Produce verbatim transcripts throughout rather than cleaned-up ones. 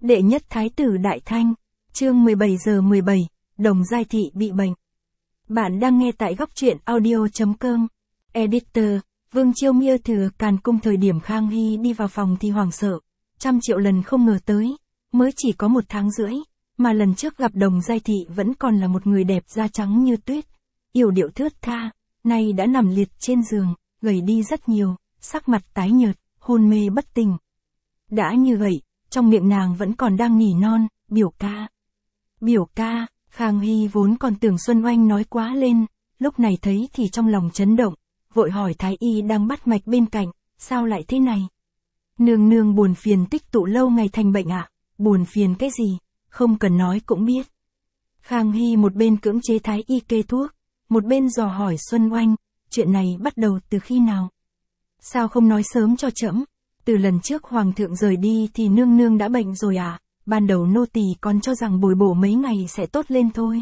Đệ nhất Thái tử Đại Thanh, chương mười bảy giờ mười bảy, Đồng Giai Thị bị bệnh. Bạn đang nghe tại góc truyện audio.com. Editor, Vương Chiêu Miêu thừa Càn Cung thời điểm Khang Hy đi vào phòng thì hoảng sợ, trăm triệu lần không ngờ tới, mới chỉ có một tháng rưỡi, mà lần trước gặp Đồng Giai Thị vẫn còn là một người đẹp da trắng như tuyết, yểu điệu thướt tha, nay đã nằm liệt trên giường, gầy đi rất nhiều, sắc mặt tái nhợt, hôn mê bất tỉnh. Đã như vậy, trong miệng nàng vẫn còn đang nỉ non, biểu ca. Biểu ca, Khang Hy vốn còn tưởng Xuân Oanh nói quá lên, lúc này thấy thì trong lòng chấn động, vội hỏi Thái Y đang bắt mạch bên cạnh, sao lại thế này? Nương nương buồn phiền tích tụ lâu ngày thành bệnh ạ, à? Buồn phiền cái gì, không cần nói cũng biết. Khang Hy một bên cưỡng chế Thái Y kê thuốc, một bên dò hỏi Xuân Oanh, chuyện này bắt đầu từ khi nào? Sao không nói sớm cho trẫm? Từ lần trước hoàng thượng rời đi thì nương nương đã bệnh rồi à, ban đầu nô tỳ còn cho rằng bồi bổ mấy ngày sẽ tốt lên thôi.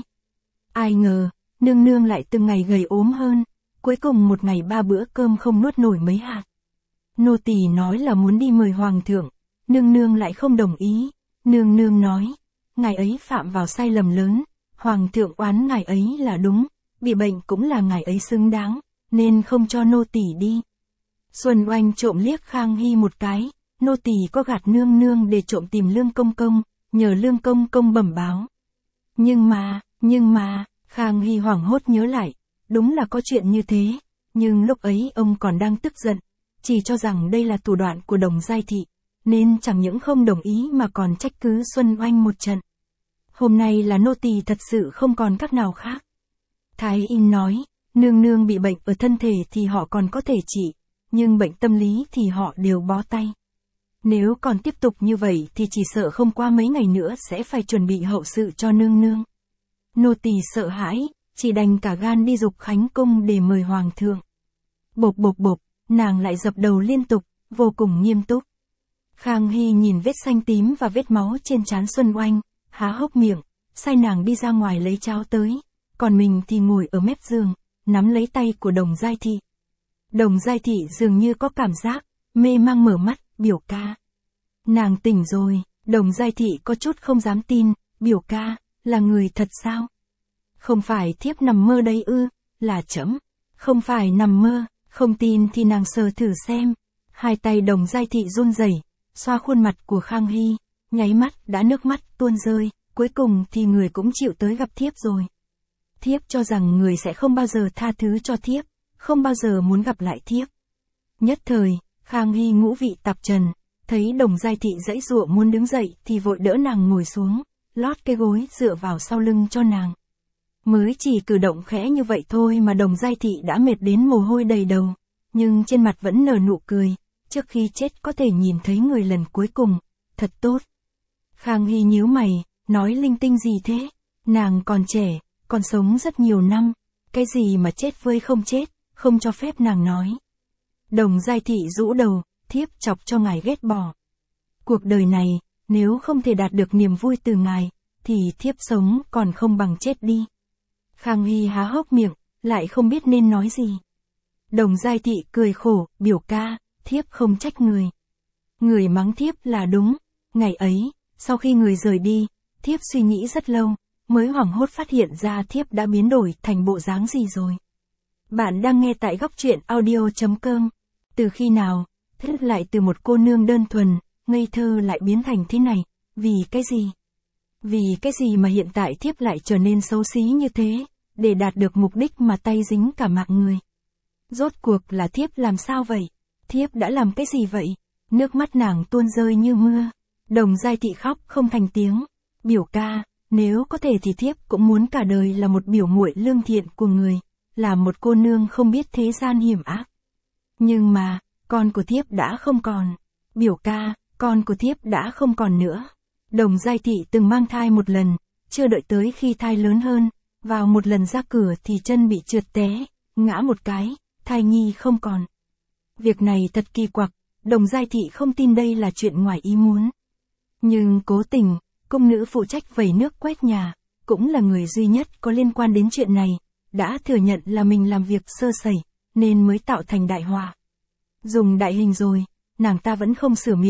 Ai ngờ, nương nương lại từng ngày gầy ốm hơn, cuối cùng một ngày ba bữa cơm không nuốt nổi mấy hạt. Nô tỳ nói là muốn đi mời hoàng thượng, nương nương lại không đồng ý, nương nương nói, ngài ấy phạm vào sai lầm lớn, hoàng thượng oán ngài ấy là đúng, bị bệnh cũng là ngài ấy xứng đáng, nên không cho nô tỳ đi. Xuân Oanh trộm liếc Khang Hy một cái, nô tỳ có gạt nương nương để trộm tìm Lương Công Công, nhờ Lương Công Công bẩm báo. Nhưng mà, nhưng mà, Khang Hy hoảng hốt nhớ lại, đúng là có chuyện như thế, nhưng lúc ấy ông còn đang tức giận, chỉ cho rằng đây là thủ đoạn của Đồng Giai Thị, nên chẳng những không đồng ý mà còn trách cứ Xuân Oanh một trận. Hôm nay là nô tỳ thật sự không còn cách nào khác. Thái Y nói, nương nương bị bệnh ở thân thể thì họ còn có thể trị, nhưng bệnh tâm lý thì họ đều bó tay. Nếu còn tiếp tục như vậy thì chỉ sợ không qua mấy ngày nữa sẽ phải chuẩn bị hậu sự cho nương nương. Nô tỳ sợ hãi, chỉ đành cả gan đi dục Khánh Cung để mời hoàng thượng. Bộp bộp bộp, nàng lại dập đầu liên tục, vô cùng nghiêm túc. Khang Hy nhìn vết xanh tím và vết máu trên trán Xuân Oanh, há hốc miệng, sai nàng đi ra ngoài lấy cháo tới, còn mình thì ngồi ở mép giường, nắm lấy tay của Đồng Giai Thị. Đồng Giai Thị dường như có cảm giác, mê mang mở mắt, biểu ca. Nàng tỉnh rồi, Đồng Giai Thị có chút không dám tin, biểu ca, là người thật sao? Không phải thiếp nằm mơ đây ư, là trẫm, không phải nằm mơ, không tin thì nàng sờ thử xem. Hai tay Đồng Giai Thị run rẩy, xoa khuôn mặt của Khang Hy, nháy mắt đã nước mắt tuôn rơi, cuối cùng thì người cũng chịu tới gặp thiếp rồi. Thiếp cho rằng người sẽ không bao giờ tha thứ cho thiếp, không bao giờ muốn gặp lại thiếp. Nhất thời, Khang Hy ngũ vị tạp trần, thấy Đồng Giai Thị giãy giụa muốn đứng dậy thì vội đỡ nàng ngồi xuống, lót cái gối dựa vào sau lưng cho nàng. Mới chỉ cử động khẽ như vậy thôi mà Đồng Giai Thị đã mệt đến mồ hôi đầy đầu, nhưng trên mặt vẫn nở nụ cười, trước khi chết có thể nhìn thấy người lần cuối cùng, thật tốt. Khang Hy nhíu mày, nói linh tinh gì thế, nàng còn trẻ, còn sống rất nhiều năm, cái gì mà chết vơi không chết, không cho phép nàng nói. Đồng Giai Thị rũ đầu, thiếp chọc cho ngài ghét bỏ. Cuộc đời này, nếu không thể đạt được niềm vui từ ngài, thì thiếp sống còn không bằng chết đi. Khang Hy há hốc miệng, lại không biết nên nói gì. Đồng Giai Thị cười khổ, biểu ca, thiếp không trách người. Người mắng thiếp là đúng, ngày ấy, sau khi người rời đi, thiếp suy nghĩ rất lâu, mới hoảng hốt phát hiện ra thiếp đã biến đổi thành bộ dáng gì rồi. Bạn đang nghe tại góc truyện audio.com. Từ khi nào, thiếp lại từ một cô nương đơn thuần, ngây thơ lại biến thành thế này, vì cái gì? Vì cái gì mà hiện tại thiếp lại trở nên xấu xí như thế, để đạt được mục đích mà tay dính cả mạng người? Rốt cuộc là thiếp làm sao vậy? Thiếp đã làm cái gì vậy? Nước mắt nàng tuôn rơi như mưa. Đồng Giai Thị khóc không thành tiếng. Biểu ca, nếu có thể thì thiếp cũng muốn cả đời là một biểu muội lương thiện của người, là một cô nương không biết thế gian hiểm ác. Nhưng mà, con của thiếp đã không còn. Biểu ca, con của thiếp đã không còn nữa. Đồng Giai Thị từng mang thai một lần, chưa đợi tới khi thai lớn hơn, vào một lần ra cửa thì chân bị trượt té, ngã một cái, thai nhi không còn. Việc này thật kỳ quặc, Đồng Giai Thị không tin đây là chuyện ngoài ý muốn. Nhưng cố tình, cung nữ phụ trách vẩy nước quét nhà, cũng là người duy nhất có liên quan đến chuyện này, đã thừa nhận là mình làm việc sơ sẩy, nên mới tạo thành đại họa. Dùng đại hình rồi, nàng ta vẫn không sửa miệng,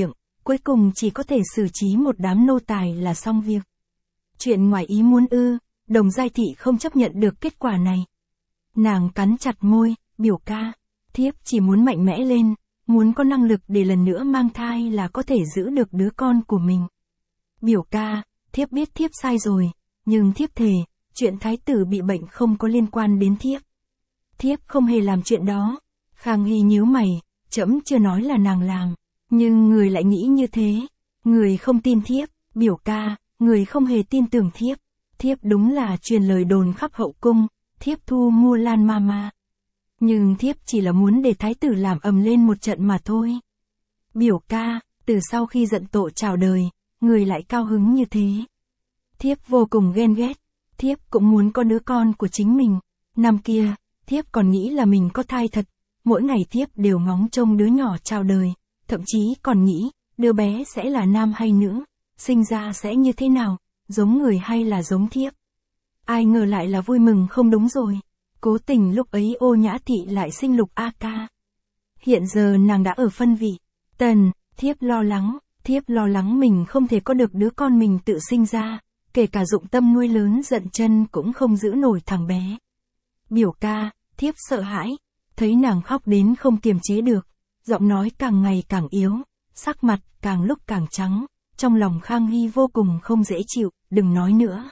cuối cùng chỉ có thể xử trí một đám nô tài là xong việc. Chuyện ngoài ý muốn ư, Đồng Giai Thị không chấp nhận được kết quả này. Nàng cắn chặt môi, biểu ca, thiếp chỉ muốn mạnh mẽ lên, muốn có năng lực để lần nữa mang thai là có thể giữ được đứa con của mình. Biểu ca, thiếp biết thiếp sai rồi, nhưng thiếp thề, chuyện thái tử bị bệnh không có liên quan đến thiếp. Thiếp không hề làm chuyện đó. Khang Hy nhíu mày, trẫm chưa nói là nàng làm, nhưng người lại nghĩ như thế. Người không tin thiếp, biểu ca, người không hề tin tưởng thiếp. Thiếp đúng là truyền lời đồn khắp hậu cung, thiếp thu mua Lan Mama. Nhưng thiếp chỉ là muốn để thái tử làm ầm lên một trận mà thôi. Biểu ca, từ sau khi giận tổ chào đời, người lại cao hứng như thế. Thiếp vô cùng ghen ghét, thiếp cũng muốn có đứa con của chính mình. Năm kia, thiếp còn nghĩ là mình có thai thật, mỗi ngày thiếp đều ngóng trông đứa nhỏ chào đời, thậm chí còn nghĩ, đứa bé sẽ là nam hay nữ, sinh ra sẽ như thế nào, giống người hay là giống thiếp. Ai ngờ lại là vui mừng không đúng rồi. Cố tình lúc ấy Ô Nhã Thị lại sinh Lục A Ca. Hiện giờ nàng đã ở phân vị tần, thiếp lo lắng, thiếp lo lắng mình không thể có được đứa con mình tự sinh ra, kể cả dụng tâm nuôi lớn Dận Chân cũng không giữ nổi thằng bé. Biểu ca, thiếp sợ hãi, thấy nàng khóc đến không kiềm chế được, giọng nói càng ngày càng yếu, sắc mặt càng lúc càng trắng, trong lòng Khang Hy vô cùng không dễ chịu, đừng nói nữa.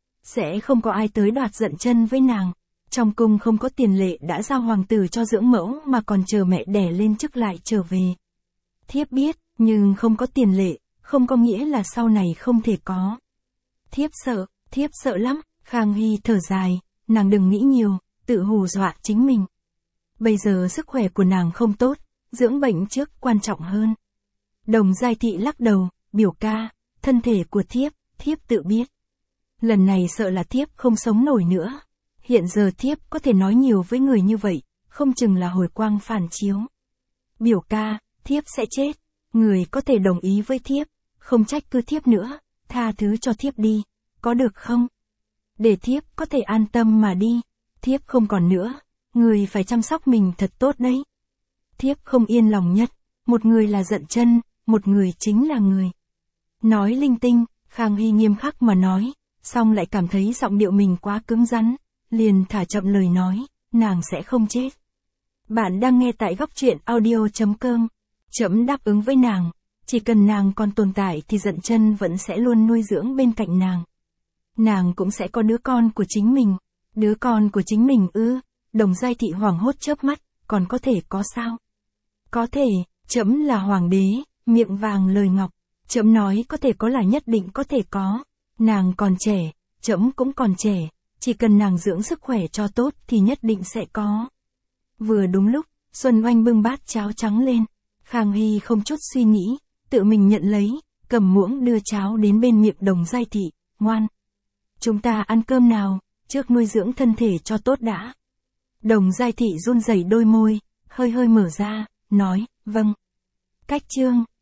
Sẽ không có ai tới đoạt Dận Chân với nàng. Trong cung không có tiền lệ đã giao hoàng tử cho dưỡng mẫu mà còn chờ mẹ đẻ lên chức lại trở về. Thiếp biết, nhưng không có tiền lệ, không có nghĩa là sau này không thể có. Thiếp sợ, thiếp sợ lắm. Khang Hy thở dài, nàng đừng nghĩ nhiều, tự hù dọa chính mình. Bây giờ sức khỏe của nàng không tốt, dưỡng bệnh trước quan trọng hơn. Đồng Giai Thị lắc đầu, biểu ca, thân thể của thiếp, thiếp tự biết. Lần này sợ là thiếp không sống nổi nữa. Hiện giờ thiếp có thể nói nhiều với người như vậy, không chừng là hồi quang phản chiếu. Biểu ca, thiếp sẽ chết. Người có thể đồng ý với thiếp, không trách cứ thiếp nữa, tha thứ cho thiếp đi, có được không? Để thiếp có thể an tâm mà đi, thiếp không còn nữa, người phải chăm sóc mình thật tốt đấy. Thiếp không yên lòng nhất, một người là Dận Chân, một người chính là người. Nói linh tinh, Khang Hy nghiêm khắc mà nói, xong lại cảm thấy giọng điệu mình quá cứng rắn. Liền thả chậm lời nói, nàng sẽ không chết. Bạn đang nghe tại góc truyện audio chấm com. Trẫm đáp ứng với nàng, chỉ cần nàng còn tồn tại thì Dận Chân vẫn sẽ luôn nuôi dưỡng bên cạnh nàng. Nàng cũng sẽ có đứa con của chính mình. Đứa con của chính mình ư? Đồng Giai Thị hoảng hốt chớp mắt, còn có thể có sao? Có thể, trẫm là hoàng đế, miệng vàng lời ngọc. Trẫm nói có thể có là nhất định có thể có. Nàng còn trẻ, trẫm cũng còn trẻ. Chỉ cần nàng dưỡng sức khỏe cho tốt thì nhất định sẽ có. Vừa đúng lúc, Xuân Oanh bưng bát cháo trắng lên. Khang Hy không chút suy nghĩ, tự mình nhận lấy, cầm muỗng đưa cháo đến bên miệng Đồng Giai Thị, ngoan. Chúng ta ăn cơm nào, trước nuôi dưỡng thân thể cho tốt đã. Đồng Giai Thị run rẩy đôi môi, hơi hơi mở ra, nói, vâng. Cách chương.